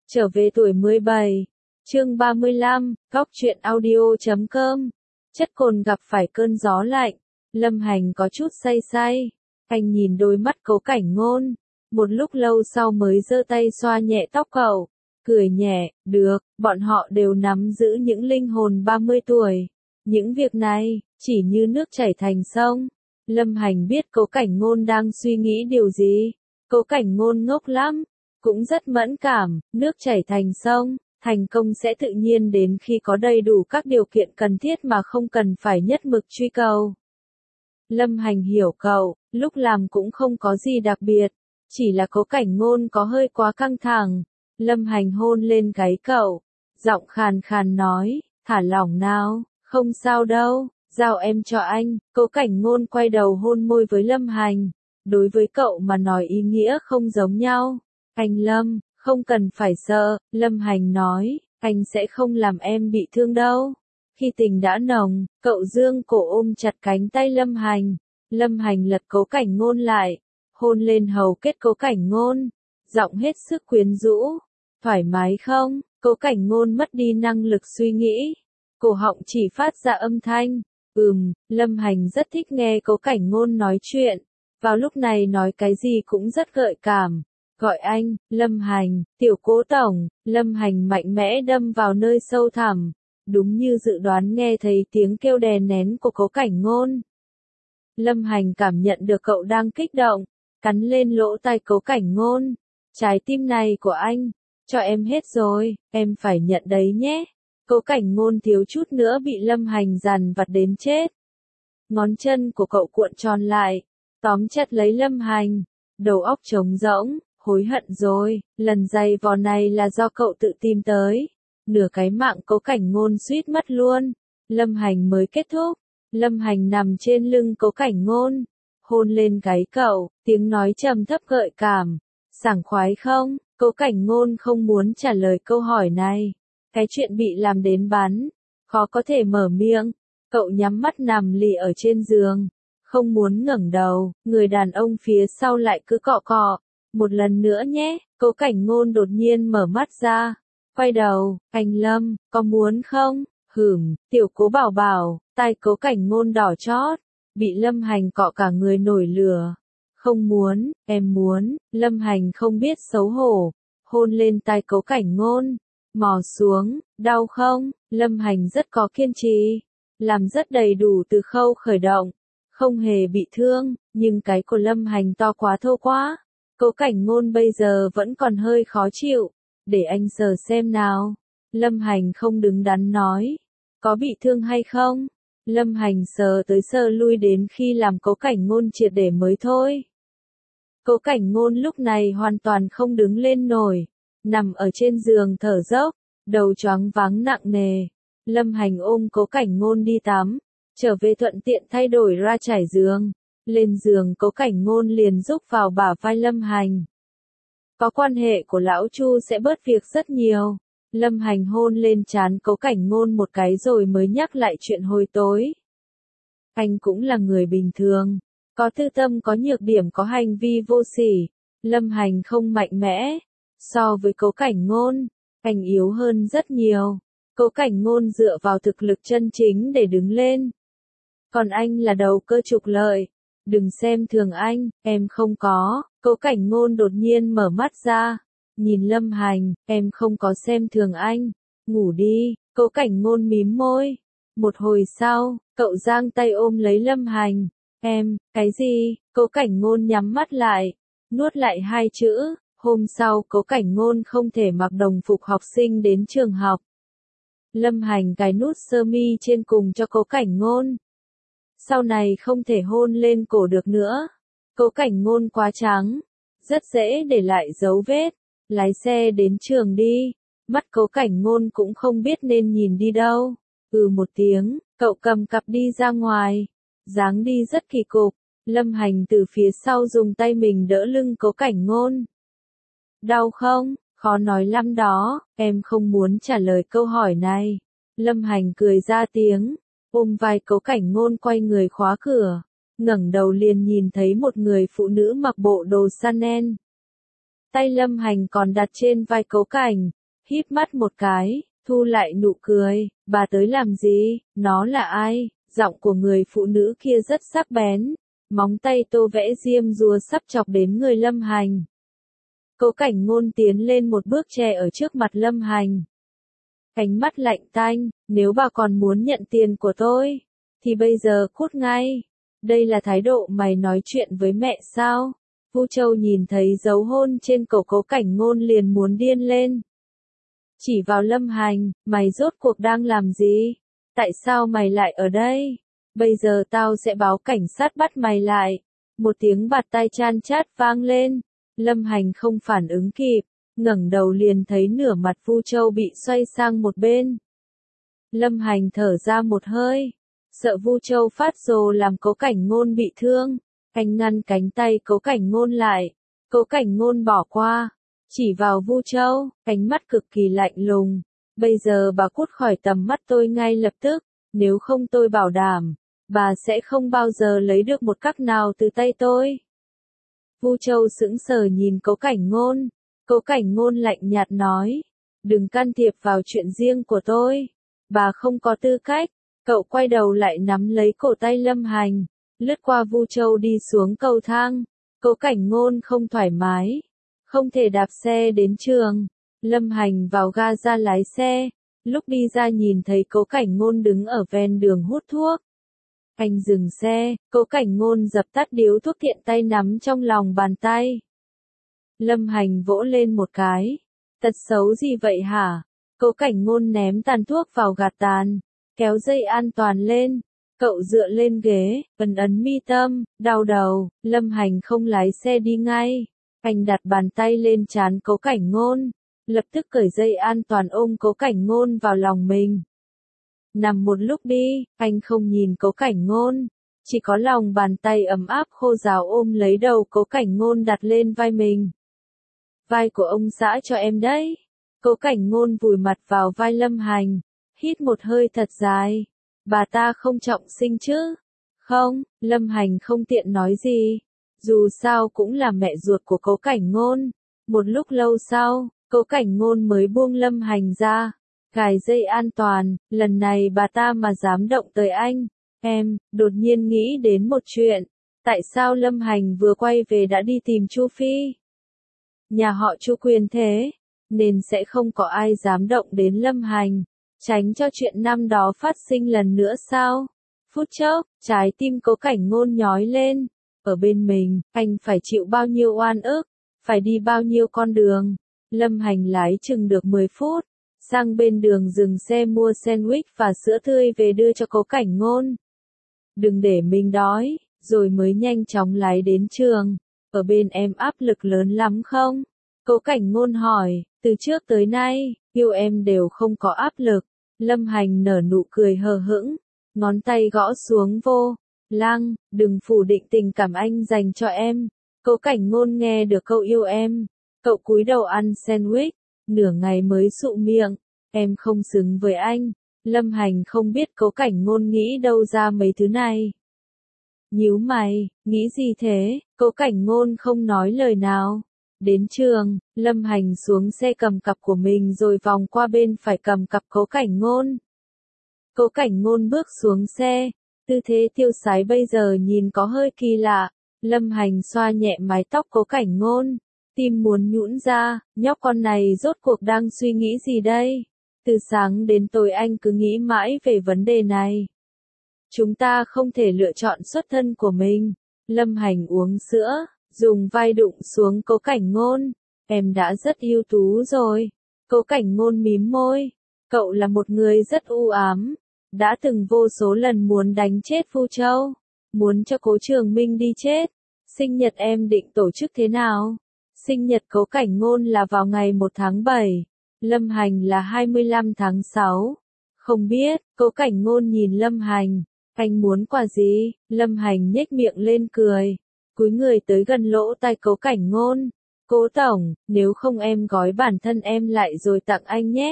Trở về tuổi 17, chương 35, góc truyện audio.com. Chất cồn gặp phải cơn gió lạnh, Lâm Hành có chút say say. Anh nhìn đôi mắt Cố Cảnh Ngôn, một lúc lâu sau mới giơ tay xoa nhẹ tóc cậu, cười nhẹ, được, bọn họ đều nắm giữ những linh hồn 30 tuổi. Những việc này, chỉ như nước chảy thành sông. Lâm Hành biết Cố Cảnh Ngôn đang suy nghĩ điều gì. Cố Cảnh Ngôn ngốc lắm, cũng rất mẫn cảm, nước chảy thành sông, thành công sẽ tự nhiên đến khi có đầy đủ các điều kiện cần thiết mà không cần phải nhất mực truy cầu. Lâm Hành hiểu cậu, lúc làm cũng không có gì đặc biệt, chỉ là Cố Cảnh Ngôn có hơi quá căng thẳng. Lâm Hành hôn lên gáy cậu, giọng khàn khàn nói, thả lỏng nào, không sao đâu, giao em cho anh. Cố Cảnh Ngôn quay đầu hôn môi với Lâm Hành, đối với cậu mà nói ý nghĩa không giống nhau. Anh Lâm, không cần phải sợ, Lâm Hành nói, anh sẽ không làm em bị thương đâu. Khi tình đã nồng, cậu dương cổ ôm chặt cánh tay Lâm Hành. Lâm Hành lật Cố Cảnh Ngôn lại, hôn lên hầu kết Cố Cảnh Ngôn, giọng hết sức quyến rũ. Thoải mái không? Cố Cảnh Ngôn mất đi năng lực suy nghĩ, cổ họng chỉ phát ra âm thanh. Lâm Hành rất thích nghe Cố Cảnh Ngôn nói chuyện. Vào lúc này nói cái gì cũng rất gợi cảm. Gọi anh, Lâm Hành, tiểu Cố tổng. Lâm Hành mạnh mẽ đâm vào nơi sâu thẳm, đúng như dự đoán nghe thấy tiếng kêu đè nén của Cố Cảnh Ngôn. Lâm Hành cảm nhận được cậu đang kích động, cắn lên lỗ tai Cố Cảnh Ngôn. Trái tim này của anh, cho em hết rồi, em phải nhận đấy nhé. Cố Cảnh Ngôn thiếu chút nữa bị Lâm Hành dằn vặt đến chết. Ngón chân của cậu cuộn tròn lại, tóm chặt lấy Lâm Hành, đầu óc trống rỗng. Hối hận rồi, lần giày vò này là do cậu tự tìm tới. Nửa cái mạng Cố Cảnh Ngôn suýt mất luôn. Lâm Hành mới kết thúc. Lâm Hành nằm trên lưng Cố Cảnh Ngôn, hôn lên gáy cậu, tiếng nói trầm thấp gợi cảm. Sảng khoái không? Cố Cảnh Ngôn không muốn trả lời câu hỏi này. Cái chuyện bị làm đến bắn, khó có thể mở miệng. Cậu nhắm mắt nằm lì ở trên giường, không muốn ngẩng đầu. Người đàn ông phía sau lại cứ cọ cọ. Một lần nữa nhé. Cố Cảnh Ngôn đột nhiên mở mắt ra, quay đầu, anh Lâm, có muốn không? Tiểu Cố bảo bảo. Tai Cố Cảnh Ngôn đỏ chót, bị Lâm Hành cọ cả người nổi lửa. Không muốn, em muốn. Lâm Hành không biết xấu hổ, hôn lên tai Cố Cảnh Ngôn, mò xuống. Đau không? Lâm Hành rất có kiên trì, làm rất đầy đủ từ khâu khởi động, không hề bị thương, nhưng cái của Lâm Hành to quá thô quá. Cố Cảnh Ngôn bây giờ vẫn còn hơi khó chịu, để anh sờ xem nào. Lâm Hành không đứng đắn nói, có bị thương hay không? Lâm Hành sờ tới sờ lui đến khi làm Cố Cảnh Ngôn triệt để mới thôi. Cố Cảnh Ngôn lúc này hoàn toàn không đứng lên nổi, nằm ở trên giường thở dốc, đầu choáng váng nặng nề. Lâm Hành ôm Cố Cảnh Ngôn đi tắm, trở về thuận tiện thay đổi ra trải giường. Lên giường Cố Cảnh Ngôn liền rúc vào bả vai Lâm Hành. Có quan hệ của lão Chu sẽ bớt việc rất nhiều. Lâm Hành hôn lên trán Cố Cảnh Ngôn một cái rồi mới nhắc lại chuyện hồi tối. Anh cũng là người bình thường, có tư tâm, có nhược điểm, có hành vi vô sỉ. Lâm Hành không mạnh mẽ. So với Cố Cảnh Ngôn, anh yếu hơn rất nhiều. Cố Cảnh Ngôn dựa vào thực lực chân chính để đứng lên. Còn anh là đầu cơ trục lợi. Đừng xem thường anh, em không có. Cố Cảnh Ngôn đột nhiên mở mắt ra, nhìn Lâm Hành, em không có xem thường anh. Ngủ đi. Cố Cảnh Ngôn mím môi. Một hồi sau, cậu giang tay ôm lấy Lâm Hành. Em, cái gì? Cố Cảnh Ngôn nhắm mắt lại, nuốt lại hai chữ. Hôm sau Cố Cảnh Ngôn không thể mặc đồng phục học sinh đến trường học. Lâm Hành cài nút sơ mi trên cùng cho Cố Cảnh Ngôn. Sau này không thể hôn lên cổ được nữa. Cố Cảnh Ngôn quá trắng, rất dễ để lại dấu vết. Lái xe đến trường đi. Mắt Cố Cảnh Ngôn cũng không biết nên nhìn đi đâu. Một tiếng, cậu cầm cặp đi ra ngoài. Dáng đi rất kỳ cục. Lâm Hành từ phía sau dùng tay mình đỡ lưng Cố Cảnh Ngôn. Đau không? Khó nói lắm đó. Em không muốn trả lời câu hỏi này. Lâm Hành cười ra tiếng, ôm vai Cố Cảnh Ngôn quay người khóa cửa. Ngẩng đầu liền nhìn thấy một người phụ nữ mặc bộ đồ Chanel. Tay Lâm Hành còn đặt trên vai Cố Cảnh, híp mắt một cái, thu lại nụ cười, bà tới làm gì, nó là ai? Giọng của người phụ nữ kia rất sắc bén, móng tay tô vẽ diêm rùa sắp chọc đến người Lâm Hành. Cố Cảnh Ngôn tiến lên một bước che ở trước mặt Lâm Hành. Ánh mắt lạnh tanh, nếu bà còn muốn nhận tiền của tôi, thì bây giờ cút ngay. Đây là thái độ mày nói chuyện với mẹ sao? Vu Châu nhìn thấy dấu hôn trên cổ Cố Cảnh Ngôn liền muốn điên lên. Chỉ vào Lâm Hành, mày rốt cuộc đang làm gì? Tại sao mày lại ở đây? Bây giờ tao sẽ báo cảnh sát bắt mày lại. Một tiếng bạt tai chan chát vang lên. Lâm Hành không phản ứng kịp, ngẩng đầu liền thấy nửa mặt Vu Châu bị xoay sang một bên. Lâm Hành thở ra một hơi, sợ Vu Châu phát rồ làm Cố Cảnh Ngôn bị thương, anh ngăn cánh tay Cố Cảnh Ngôn lại. Cố Cảnh Ngôn bỏ qua, chỉ vào Vu Châu, ánh mắt cực kỳ lạnh lùng. Bây giờ bà cút khỏi tầm mắt tôi ngay lập tức, nếu không tôi bảo đảm, bà sẽ không bao giờ lấy được một cắc nào từ tay tôi. Vu Châu sững sờ nhìn Cố Cảnh Ngôn. Cố Cảnh Ngôn lạnh nhạt nói, đừng can thiệp vào chuyện riêng của tôi. Bà không có tư cách. Cậu quay đầu lại nắm lấy cổ tay Lâm Hành, lướt qua Vu Châu đi xuống cầu thang. Cố Cảnh Ngôn không thoải mái, không thể đạp xe đến trường. Lâm Hành vào ga ra lái xe, lúc đi ra nhìn thấy Cố Cảnh Ngôn đứng ở ven đường hút thuốc. Anh dừng xe, Cố Cảnh Ngôn dập tắt điếu thuốc tiện tay nắm trong lòng bàn tay. Lâm Hành vỗ lên một cái. Tật xấu gì vậy hả? Cố Cảnh Ngôn ném tàn thuốc vào gạt tàn, kéo dây an toàn lên. Cậu dựa lên ghế, ấn ấn mi tâm, đau đầu. Lâm Hành không lái xe đi ngay. Anh đặt bàn tay lên trán Cố Cảnh Ngôn, lập tức cởi dây an toàn ôm Cố Cảnh Ngôn vào lòng mình. Nằm một lúc đi, anh không nhìn Cố Cảnh Ngôn, chỉ có lòng bàn tay ấm áp khô ráo ôm lấy đầu Cố Cảnh Ngôn đặt lên vai mình. Vai của ông xã cho em đấy. Cố Cảnh Ngôn vùi mặt vào vai Lâm Hành, hít một hơi thật dài. Bà ta không trọng sinh chứ? Không, Lâm Hành không tiện nói gì. Dù sao cũng là mẹ ruột của Cố Cảnh Ngôn. Một lúc lâu sau, Cố Cảnh Ngôn mới buông Lâm Hành ra, cài dây an toàn. Lần này bà ta mà dám động tới anh. Em, đột nhiên nghĩ đến một chuyện. Tại sao Lâm Hành vừa quay về đã đi tìm Chu Phi? Nhà họ Chu quyền thế, nên sẽ không có ai dám động đến Lâm Hành, tránh cho chuyện năm đó phát sinh lần nữa sao? Phút chốc, trái tim Cố Cảnh Ngôn nhói lên. Ở bên mình, anh phải chịu bao nhiêu oan ức, phải đi bao nhiêu con đường. Lâm Hành lái chừng được 10 phút, sang bên đường dừng xe mua sandwich và sữa tươi về đưa cho Cố Cảnh Ngôn. Đừng để mình đói, rồi mới nhanh chóng lái đến trường. Ở bên em áp lực lớn lắm không? Cố Cảnh Ngôn hỏi, từ trước tới nay, yêu em đều không có áp lực. Lâm Hành nở nụ cười hờ hững, ngón tay gõ xuống vô lăng, đừng phủ định tình cảm anh dành cho em. Cố Cảnh Ngôn nghe được câu yêu em, cậu cúi đầu ăn sandwich, nửa ngày mới sụ miệng, em không xứng với anh. Lâm Hành không biết Cố Cảnh Ngôn nghĩ đâu ra mấy thứ này. Nhíu mày, nghĩ gì thế? Cố Cảnh Ngôn không nói lời nào. Đến trường, Lâm Hành xuống xe cầm cặp của mình rồi vòng qua bên phải cầm cặp Cố Cảnh Ngôn. Cố Cảnh Ngôn bước xuống xe, tư thế tiêu sái bây giờ nhìn có hơi kỳ lạ. Lâm Hành xoa nhẹ mái tóc Cố Cảnh Ngôn, tim muốn nhũn ra, nhóc con này rốt cuộc đang suy nghĩ gì đây? Từ sáng đến tối anh cứ nghĩ mãi về vấn đề này. Chúng ta không thể lựa chọn xuất thân của mình. Lâm Hành uống sữa, dùng vai đụng xuống Cố Cảnh Ngôn. Em đã rất ưu tú rồi. Cố Cảnh Ngôn mím môi. Cậu là một người rất u ám. Đã từng vô số lần muốn đánh chết Vu Châu. Muốn cho Cố Trường Minh đi chết. Sinh nhật em định tổ chức thế nào? Sinh nhật Cố Cảnh Ngôn là vào ngày 1 tháng 7. Lâm Hành là 25 tháng 6. Không biết, Cố Cảnh Ngôn nhìn Lâm Hành. Anh muốn quà gì? Lâm Hành nhếch miệng lên cười, cúi người tới gần lỗ tai Cố Cảnh Ngôn. Cố tổng, nếu không em gói bản thân em lại rồi tặng anh nhé.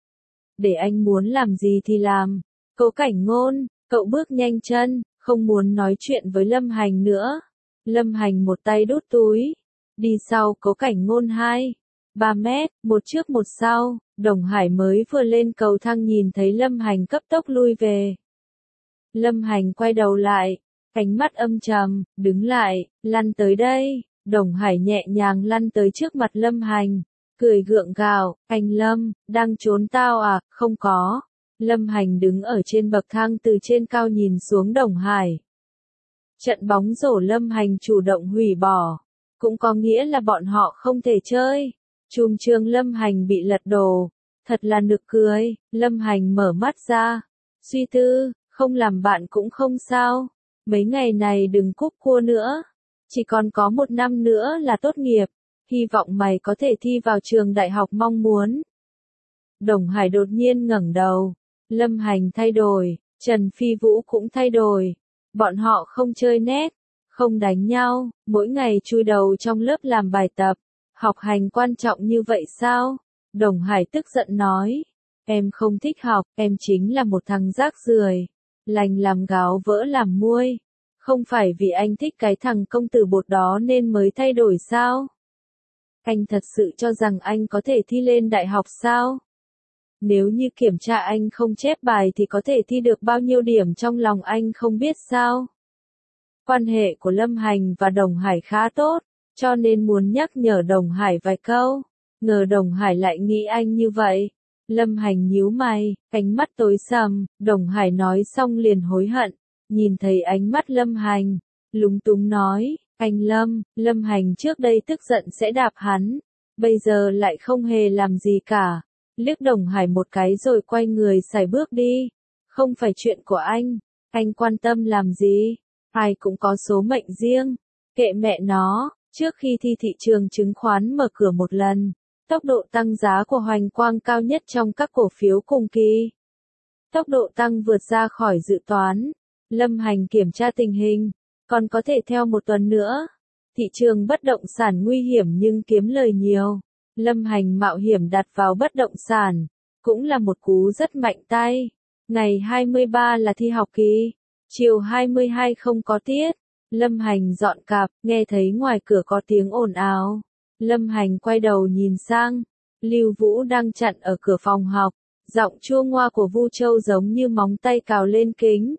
Để anh muốn làm gì thì làm. Cố Cảnh Ngôn, cậu bước nhanh chân, không muốn nói chuyện với Lâm Hành nữa. Lâm Hành một tay đút túi, đi sau Cố Cảnh Ngôn 2, 3 mét, một trước một sau, Đồng Hải mới vừa lên cầu thang nhìn thấy Lâm Hành cấp tốc lui về. Lâm Hành quay đầu lại, ánh mắt âm trầm, đứng lại, lăn tới đây. Đồng Hải nhẹ nhàng lăn tới trước mặt Lâm Hành, cười gượng gạo, anh Lâm, đang trốn tao à, không có. Lâm Hành đứng ở trên bậc thang từ trên cao nhìn xuống Đồng Hải. Trận bóng rổ Lâm Hành chủ động hủy bỏ, cũng có nghĩa là bọn họ không thể chơi. Chùm trường Lâm Hành bị lật đổ, thật là nực cười. Lâm Hành mở mắt ra, suy tư, không làm bạn cũng không sao. Mấy ngày này đừng cúp cua nữa, chỉ còn có 1 năm nữa là tốt nghiệp, hy vọng mày có thể thi vào trường đại học mong muốn. Đồng Hải đột nhiên ngẩng đầu, Lâm Hành thay đổi, Trần Phi Vũ cũng thay đổi. Bọn họ không chơi net, không đánh nhau, mỗi ngày chui đầu trong lớp làm bài tập. Học hành quan trọng như vậy sao? Đồng Hải tức giận nói. Em không thích học, em chính là một thằng rác rưởi, lành làm gáo vỡ làm muôi. Không phải vì anh thích cái thằng công tử bột đó nên mới thay đổi sao? Anh thật sự cho rằng anh có thể thi lên đại học sao? Nếu như kiểm tra anh không chép bài thì có thể thi được bao nhiêu điểm trong lòng anh không biết sao? Quan hệ của Lâm Hành và Đồng Hải khá tốt, cho nên muốn nhắc nhở Đồng Hải vài câu. Ngờ Đồng Hải lại nghĩ anh như vậy. Lâm Hành nhíu mày, ánh mắt tối sầm. Đồng Hải nói xong liền hối hận. Nhìn thấy ánh mắt Lâm Hành, lúng túng nói, anh Lâm. Lâm Hành trước đây tức giận sẽ đạp hắn, bây giờ lại không hề làm gì cả. Liếc Đồng Hải một cái rồi quay người sải bước đi. Không phải chuyện của anh quan tâm làm gì? Ai cũng có số mệnh riêng, kệ mẹ nó. Trước khi thi thị trường chứng khoán mở cửa một lần, tốc độ tăng giá của Hoành Quang cao nhất trong các cổ phiếu cùng kỳ. Tốc độ tăng vượt ra khỏi dự toán. Lâm Hành kiểm tra tình hình, còn có thể theo 1 tuần nữa. Thị trường bất động sản nguy hiểm nhưng kiếm lời nhiều. Lâm Hành mạo hiểm đặt vào bất động sản, cũng là một cú rất mạnh tay. Ngày 23 là thi học kỳ, chiều 22 không có tiết. Lâm Hành dọn cạp, nghe thấy ngoài cửa có tiếng ồn ào. Lâm Hành quay đầu nhìn sang, Lưu Vũ đang chặn ở cửa phòng học, giọng chua ngoa của Vu Châu giống như móng tay cào lên kính.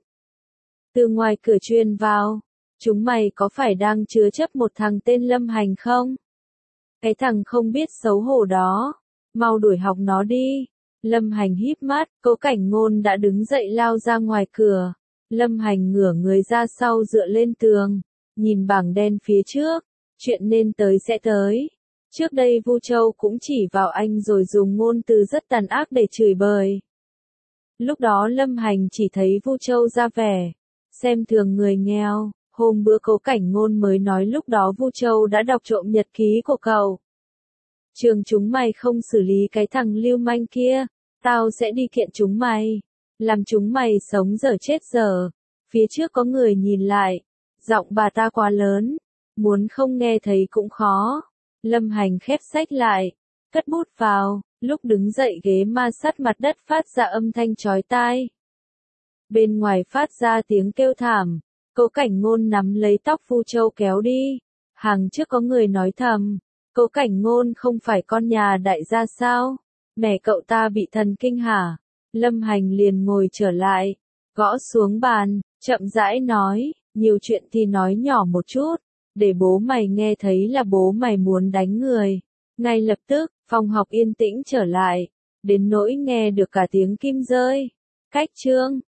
Từ ngoài cửa truyền vào, chúng mày có phải đang chứa chấp một thằng tên Lâm Hành không? Cái thằng không biết xấu hổ đó, mau đuổi học nó đi. Lâm Hành híp mắt, Cố Cảnh Ngôn đã đứng dậy lao ra ngoài cửa. Lâm Hành ngửa người ra sau dựa lên tường, nhìn bảng đen phía trước, chuyện nên tới sẽ tới. Trước đây Vu Châu cũng chỉ vào anh rồi dùng ngôn từ rất tàn ác để chửi bới. Lúc đó Lâm Hành chỉ thấy Vu Châu ra vẻ xem thường người nghèo. Hôm bữa Cố Cảnh Ngôn mới nói lúc đó Vu Châu đã đọc trộm nhật ký của cậu. Trường chúng mày không xử lý cái thằng lưu manh kia, tao sẽ đi kiện chúng mày. Làm chúng mày sống dở chết dở. Phía trước có người nhìn lại. Giọng bà ta quá lớn, muốn không nghe thấy cũng khó. Lâm Hành khép sách lại, cất bút vào. Lúc đứng dậy ghế ma sát mặt đất phát ra âm thanh chói tai. Bên ngoài phát ra tiếng kêu thảm. Cố Cảnh Ngôn nắm lấy tóc Vu Châu kéo đi. Hàng trước có người nói thầm, Cố Cảnh Ngôn không phải con nhà đại gia sao? Mẹ cậu ta bị thần kinh hả? Lâm Hành liền ngồi trở lại, gõ xuống bàn, chậm rãi nói, nhiều chuyện thì nói nhỏ một chút, để bố mày nghe thấy là bố mày muốn đánh người. Ngay lập tức, phòng học yên tĩnh trở lại, đến nỗi nghe được cả tiếng kim rơi. Cách chương